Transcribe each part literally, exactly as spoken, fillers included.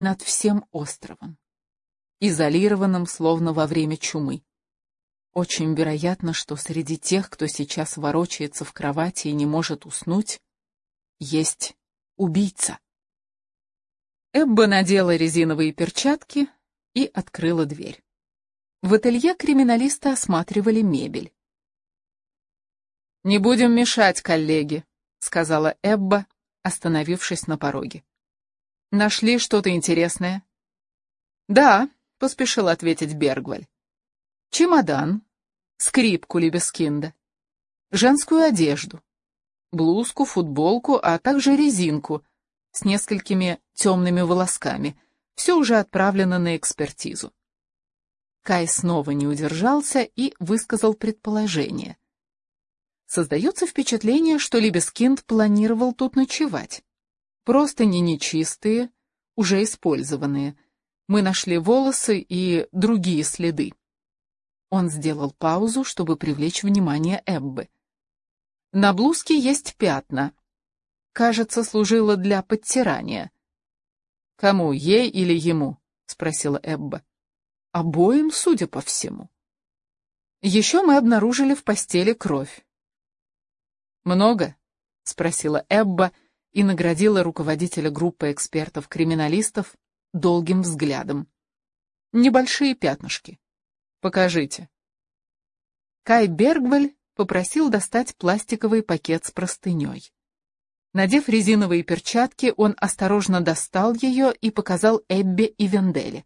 над всем островом, изолированным, словно во время чумы. Очень вероятно, что среди тех, кто сейчас ворочается в кровати и не может уснуть, есть убийца. Эбба надела резиновые перчатки и открыла дверь. В ателье криминалисты осматривали мебель. «Не будем мешать, коллеги», — сказала Эбба, остановившись на пороге. «Нашли что-то интересное?» «Да», — поспешил ответить Бергваль. «Чемодан, скрипку Либескинда, женскую одежду, блузку, футболку, а также резинку с несколькими темными волосками. Все уже отправлено на экспертизу». Кай снова не удержался и высказал предположение. Создается впечатление, что Либескинд планировал тут ночевать. Простыни нечистые, уже использованные. Мы нашли волосы и другие следы. Он сделал паузу, чтобы привлечь внимание Эббы. На блузке есть пятна. Кажется, служило для подтирания. «Кому, ей или ему?» — спросила Эбба. «Обоим, судя по всему». Еще мы обнаружили в постели кровь. «Много?» — спросила Эбба и наградила руководителя группы экспертов-криминалистов долгим взглядом. «Небольшие пятнышки. Покажите». Кай Бергваль попросил достать пластиковый пакет с простыней. Надев резиновые перчатки, он осторожно достал ее и показал Эббе и Венделе.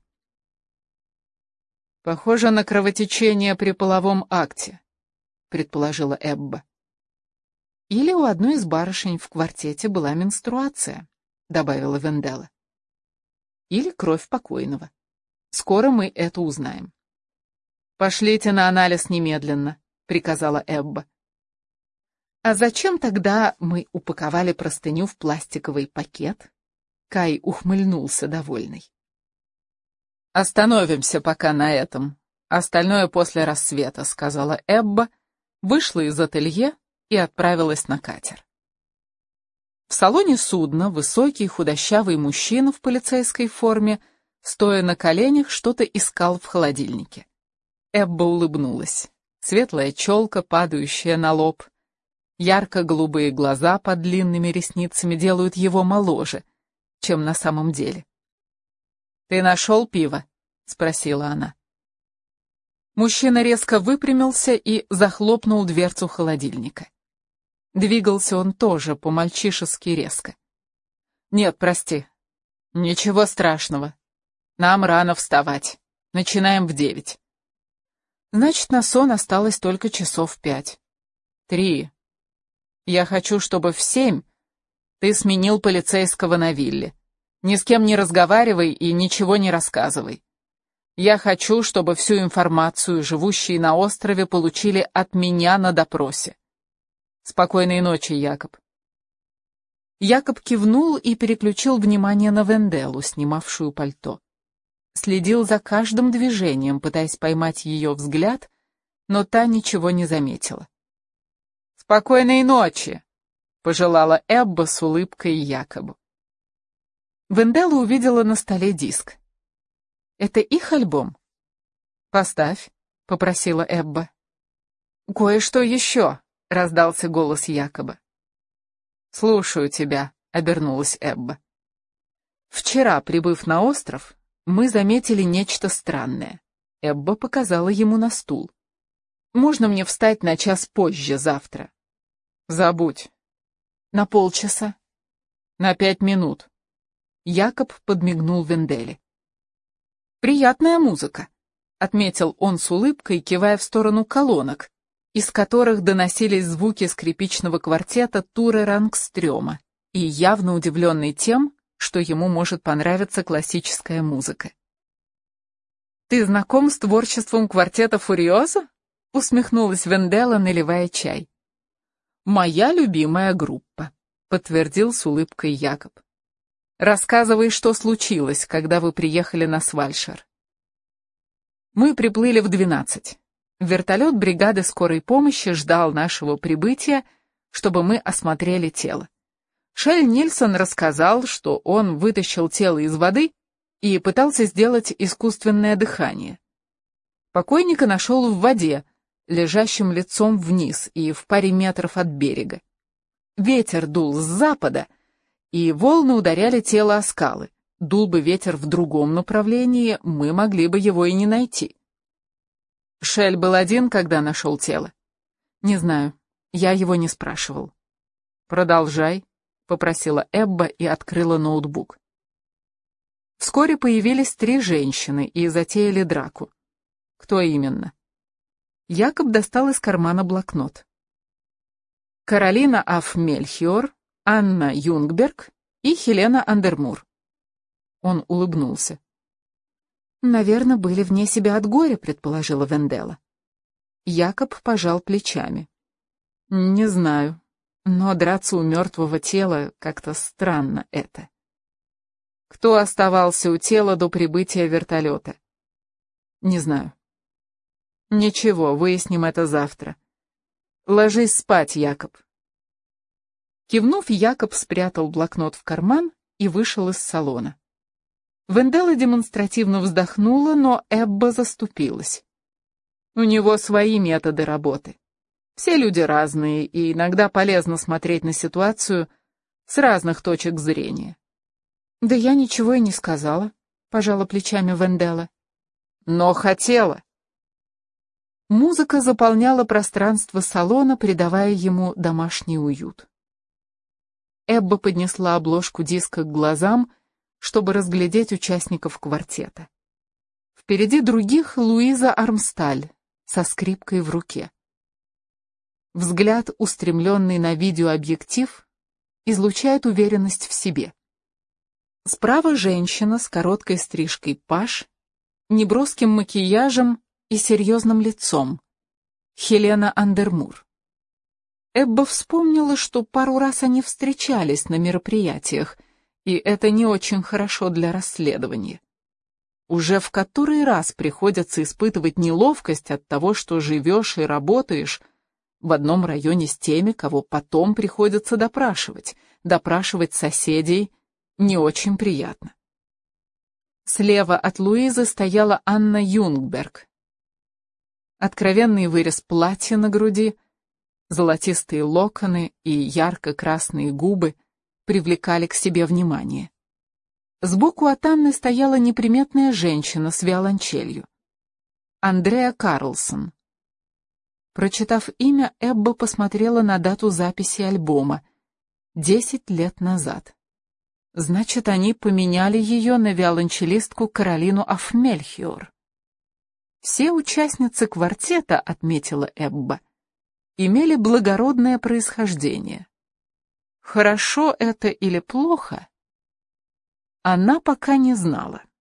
«Похоже на кровотечение при половом акте», — предположила Эбба. «Или у одной из барышень в квартете была менструация», — добавила Вендела. «Или кровь покойного. Скоро мы это узнаем». «Пошлите на анализ немедленно», — приказала Эбба. «А зачем тогда мы упаковали простыню в пластиковый пакет?» Кай ухмыльнулся довольный. «Остановимся пока на этом. Остальное после рассвета», — сказала Эбба, вышла из ателье и отправилась на катер. В салоне судна высокий худощавый мужчина в полицейской форме, стоя на коленях, что-то искал в холодильнике. Эбба улыбнулась. Светлая челка, падающая на лоб, ярко-голубые глаза под длинными ресницами делают его моложе, чем на самом деле. «Ты нашел пиво?» — спросила она. Мужчина резко выпрямился и захлопнул дверцу холодильника. Двигался он тоже по-мальчишески резко. «Нет, прости. Ничего страшного. Нам рано вставать. Начинаем в девять». «Значит, на сон осталось только часов пять. Три. Я хочу, чтобы в семь ты сменил полицейского на вилле. Ни с кем не разговаривай и ничего не рассказывай. Я хочу, чтобы всю информацию живущие на острове получили от меня на допросе. Спокойной ночи, Якоб». Якоб кивнул и переключил внимание на Венделу, снимавшую пальто. Следил за каждым движением, пытаясь поймать ее взгляд, но та ничего не заметила. «Спокойной ночи», — пожелала Эбба с улыбкой Якобу. Вендела увидела на столе диск. «Это их альбом?» «Поставь», — попросила Эбба. «Кое-что еще», — раздался голос Якоба. «Слушаю тебя», — обернулась Эбба. «Вчера, прибыв на остров, мы заметили нечто странное». Эбба показала ему на стул. «Можно мне встать на час позже завтра?» «Забудь». «На полчаса?» «На пять минут». Якоб подмигнул Венделе. «Приятная музыка», — отметил он с улыбкой, кивая в сторону колонок, из которых доносились звуки скрипичного квартета Туре Рангстрёма, и явно удивленный тем, что ему может понравиться классическая музыка. «Ты знаком с творчеством квартета Фуриоза?» — усмехнулась Вендела, наливая чай. «Моя любимая группа», — подтвердил с улыбкой Якоб. «Рассказывай, что случилось, когда вы приехали на Свальшер». Мы приплыли в двенадцать. Вертолет бригады скорой помощи ждал нашего прибытия, чтобы мы осмотрели тело. Шель Нильсон рассказал, что он вытащил тело из воды и пытался сделать искусственное дыхание. Покойника нашел в воде, лежащим лицом вниз и в паре метров от берега. Ветер дул с запада, и волны ударяли тело о скалы. Дул бы ветер в другом направлении, мы могли бы его и не найти. Шель был один, когда нашел тело. Не знаю, я его не спрашивал. «Продолжай», — попросила Эбба и открыла ноутбук. Вскоре появились три женщины и затеяли драку. Кто именно? Якоб достал из кармана блокнот. Каролина аф Мельхиор, Анна Юнгберг и Хелена Андермур. Он улыбнулся. «Наверное, были вне себя от горя», — предположила Венделла. Якоб пожал плечами. «Не знаю, но драться у мертвого тела как-то странно это». «Кто оставался у тела до прибытия вертолета?» «Не знаю». «Ничего, выясним это завтра. Ложись спать, Якоб». Кивнув, Якоб спрятал блокнот в карман и вышел из салона. Венделла демонстративно вздохнула, но Эбба заступилась. У него свои методы работы. Все люди разные, и иногда полезно смотреть на ситуацию с разных точек зрения. «Да я ничего и не сказала», — пожала плечами Венделла. «Но хотела». Музыка заполняла пространство салона, придавая ему домашний уют. Эбба поднесла обложку диска к глазам, чтобы разглядеть участников квартета. Впереди других Луиза Армсталь со скрипкой в руке. Взгляд, устремленный на видеообъектив, излучает уверенность в себе. Справа женщина с короткой стрижкой паж, неброским макияжем и серьезным лицом. Хелена Андермур. Эбба вспомнила, что пару раз они встречались на мероприятиях, и это не очень хорошо для расследования. Уже в который раз приходится испытывать неловкость от того, что живешь и работаешь в одном районе с теми, кого потом приходится допрашивать. Допрашивать соседей не очень приятно. Слева от Луизы стояла Анна Юнгберг. Откровенный вырез платья на груди, золотистые локоны и ярко-красные губы привлекали к себе внимание. Сбоку от Анны стояла неприметная женщина с виолончелью. Андреа Карлсон. Прочитав имя, Эбба посмотрела на дату записи альбома. Десять лет назад. Значит, они поменяли ее на виолончелистку Каролину аф Мельхиор. Все участницы квартета, отметила Эбба, имели благородное происхождение. Хорошо это или плохо, она пока не знала.